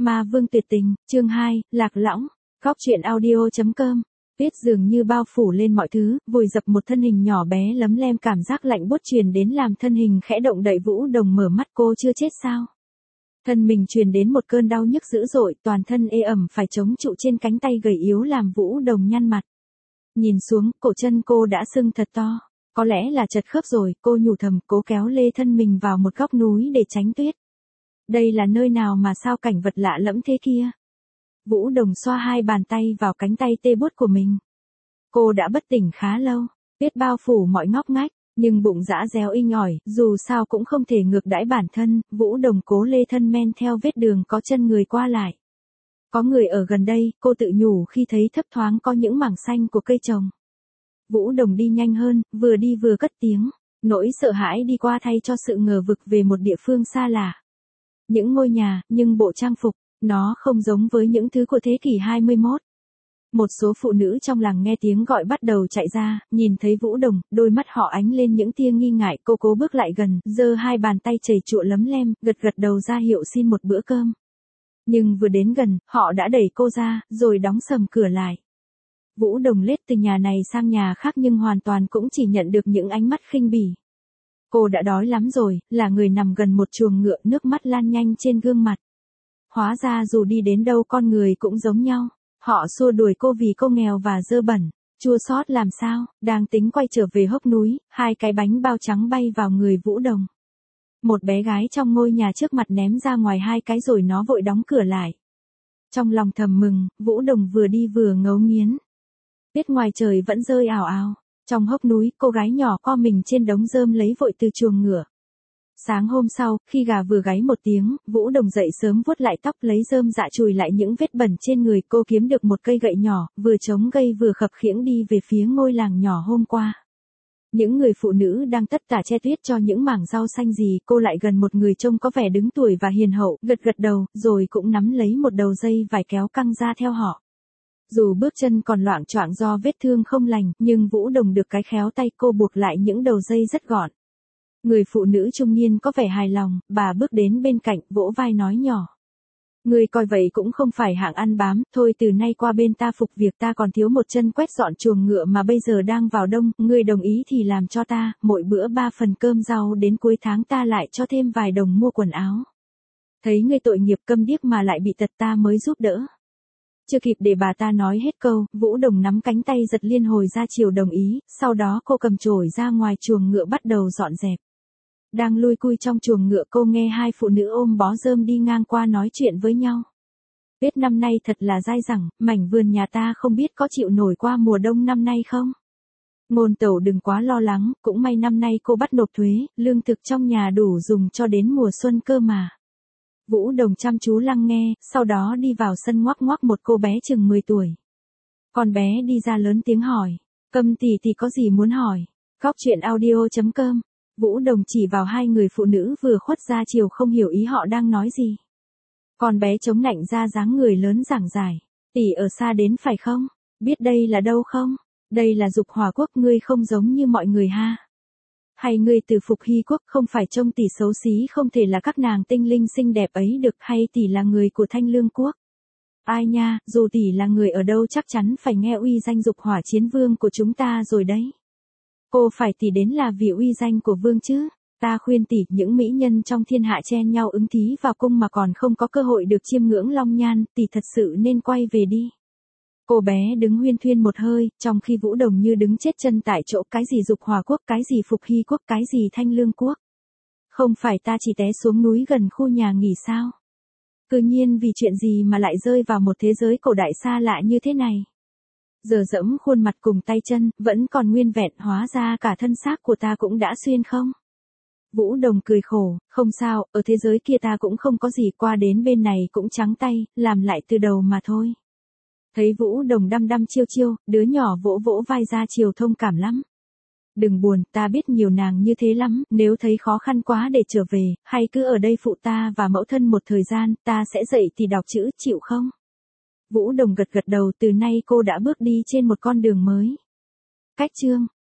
Ma vương tuyệt tình, chương 2, lạc lõng, góc truyện audio.com. Tuyết dường như bao phủ lên mọi thứ, vùi dập một thân hình nhỏ bé lấm lem, cảm giác lạnh buốt truyền đến làm thân hình khẽ động đậy. Vũ Đồng mở mắt, cô chưa chết sao? Thân mình truyền đến một cơn đau nhức dữ dội, toàn thân ê ẩm phải chống trụ trên cánh tay gầy yếu làm Vũ Đồng nhăn mặt. Nhìn xuống, cổ chân cô đã sưng thật to. Có lẽ là chật khớp rồi, cô nhủ thầm, cố kéo lê thân mình vào một góc núi để tránh tuyết. Đây là nơi nào mà sao cảnh vật lạ lẫm thế kia? Vũ Đồng xoa hai bàn tay vào cánh tay tê buốt của mình. Cô đã bất tỉnh khá lâu, tuyết bao phủ mọi ngóc ngách, nhưng bụng dã réo inh ỏi, dù sao cũng không thể ngược đãi bản thân. Vũ Đồng cố lê thân men theo vết đường có chân người qua lại. Có người ở gần đây, cô tự nhủ khi thấy thấp thoáng có những mảng xanh của cây trồng. Vũ Đồng đi nhanh hơn, vừa đi vừa cất tiếng, nỗi sợ hãi đi qua thay cho sự ngờ vực về một địa phương xa lạ. Những ngôi nhà, nhưng bộ trang phục, nó không giống với những thứ của thế kỷ 21. Một số phụ nữ trong làng nghe tiếng gọi bắt đầu chạy ra, nhìn thấy Vũ Đồng, đôi mắt họ ánh lên những tia nghi ngại. Cô cố bước lại gần, giơ hai bàn tay chảy chụa lấm lem, gật gật đầu ra hiệu xin một bữa cơm. Nhưng vừa đến gần, họ đã đẩy cô ra, rồi đóng sầm cửa lại. Vũ Đồng lết từ nhà này sang nhà khác nhưng hoàn toàn cũng chỉ nhận được những ánh mắt khinh bỉ. Cô đã đói lắm rồi, là người nằm gần một chuồng ngựa, nước mắt lan nhanh trên gương mặt. Hóa ra dù đi đến đâu con người cũng giống nhau. Họ xua đuổi cô vì cô nghèo và dơ bẩn. Chua xót làm sao, đang tính quay trở về hốc núi, hai cái bánh bao trắng bay vào người Vũ Đồng. Một bé gái trong ngôi nhà trước mặt ném ra ngoài hai cái rồi nó vội đóng cửa lại. Trong lòng thầm mừng, Vũ Đồng vừa đi vừa ngấu nghiến. Tuyết ngoài trời vẫn rơi ào ào. Trong hốc núi, cô gái nhỏ co mình trên đống rơm lấy vội từ chuồng ngựa. Sáng hôm sau, khi gà vừa gáy một tiếng, Vũ Đồng dậy sớm vuốt lại tóc, lấy rơm dạ chùi lại những vết bẩn trên người. Cô kiếm được một cây gậy nhỏ, vừa chống gậy vừa khập khiễng đi về phía ngôi làng nhỏ hôm qua. Những người phụ nữ đang tất tả che tuyết cho những mảng rau xanh gì. Cô lại gần một người trông có vẻ đứng tuổi và hiền hậu, gật gật đầu, rồi cũng nắm lấy một đầu dây vải kéo căng ra theo họ. Dù bước chân còn loạng choạng do vết thương không lành, nhưng Vũ Đồng được cái khéo tay cô buộc lại những đầu dây rất gọn. Người phụ nữ trung niên có vẻ hài lòng, bà bước đến bên cạnh, vỗ vai nói nhỏ. Người coi vậy cũng không phải hạng ăn bám, thôi từ nay qua bên ta phục việc, ta còn thiếu một chân quét dọn chuồng ngựa mà bây giờ đang vào đông, người đồng ý thì làm cho ta, mỗi bữa 3 phần cơm rau, đến cuối tháng ta lại cho thêm vài đồng mua quần áo. Thấy người tội nghiệp câm điếc mà lại bị tật ta mới giúp đỡ. Chưa kịp để bà ta nói hết câu, Vũ Đồng nắm cánh tay giật liên hồi ra chiều đồng ý, sau đó cô cầm chổi ra ngoài chuồng ngựa bắt đầu dọn dẹp. Đang lui cui trong chuồng ngựa, cô nghe hai phụ nữ ôm bó rơm đi ngang qua nói chuyện với nhau. Tuyết năm nay thật là dai dẳng, mảnh vườn nhà ta không biết có chịu nổi qua mùa đông năm nay không? Ngôn Tẩu đừng quá lo lắng, cũng may năm nay cô bắt nộp thuế, lương thực trong nhà đủ dùng cho đến mùa xuân cơ mà. Vũ Đồng chăm chú lắng nghe, sau đó đi vào sân ngoắc ngoắc một cô bé chừng 10 tuổi. Con bé đi ra lớn tiếng hỏi, Câm tỷ tỷ có gì muốn hỏi? Góc truyện audio.com. Vũ Đồng chỉ vào hai người phụ nữ vừa khuất ra chiều, không hiểu ý họ đang nói gì. Con bé chống nạnh ra dáng người lớn giảng giải, tỷ ở xa đến phải không? Biết đây là đâu không? Đây là Dục Hỏa Quốc, ngươi không giống như mọi người ha. Hay ngươi từ Phục Hy Quốc, không phải trông tỷ xấu xí không thể là các nàng tinh linh xinh đẹp ấy được, hay tỷ là người của Thanh Lương Quốc? Ai nha, dù tỷ là người ở đâu chắc chắn phải nghe uy danh Dục Hỏa Chiến Vương của chúng ta rồi đấy. Cô phải tỷ đến là vì uy danh của vương chứ. Ta khuyên tỷ, những mỹ nhân trong thiên hạ chen nhau ứng thí vào cung mà còn không có cơ hội được chiêm ngưỡng long nhan, tỷ thật sự nên quay về đi. Cô bé đứng huyên thuyên một hơi, trong khi Vũ Đồng như đứng chết chân tại chỗ. Cái gì Dục Hỏa Quốc, cái gì Phục Hy Quốc, cái gì Thanh Lương Quốc? Không phải ta chỉ té xuống núi gần khu nhà nghỉ sao? Cứ nhiên vì chuyện gì mà lại rơi vào một thế giới cổ đại xa lạ như thế này? Giờ dẫm khuôn mặt cùng tay chân, vẫn còn nguyên vẹn, hóa ra cả thân xác của ta cũng đã xuyên không? Vũ Đồng cười khổ, không sao, ở thế giới kia ta cũng không có gì, qua đến bên này cũng trắng tay, làm lại từ đầu mà thôi. Thấy Vũ Đồng đăm đăm chiêu chiêu, đứa nhỏ vỗ vỗ vai ra chiều thông cảm lắm. Đừng buồn, ta biết nhiều nàng như thế lắm, nếu thấy khó khăn quá để trở về, hay cứ ở đây phụ ta và mẫu thân một thời gian, ta sẽ dạy thì đọc chữ, chịu không? Vũ Đồng gật gật đầu, từ nay cô đã bước đi trên một con đường mới. Cách chương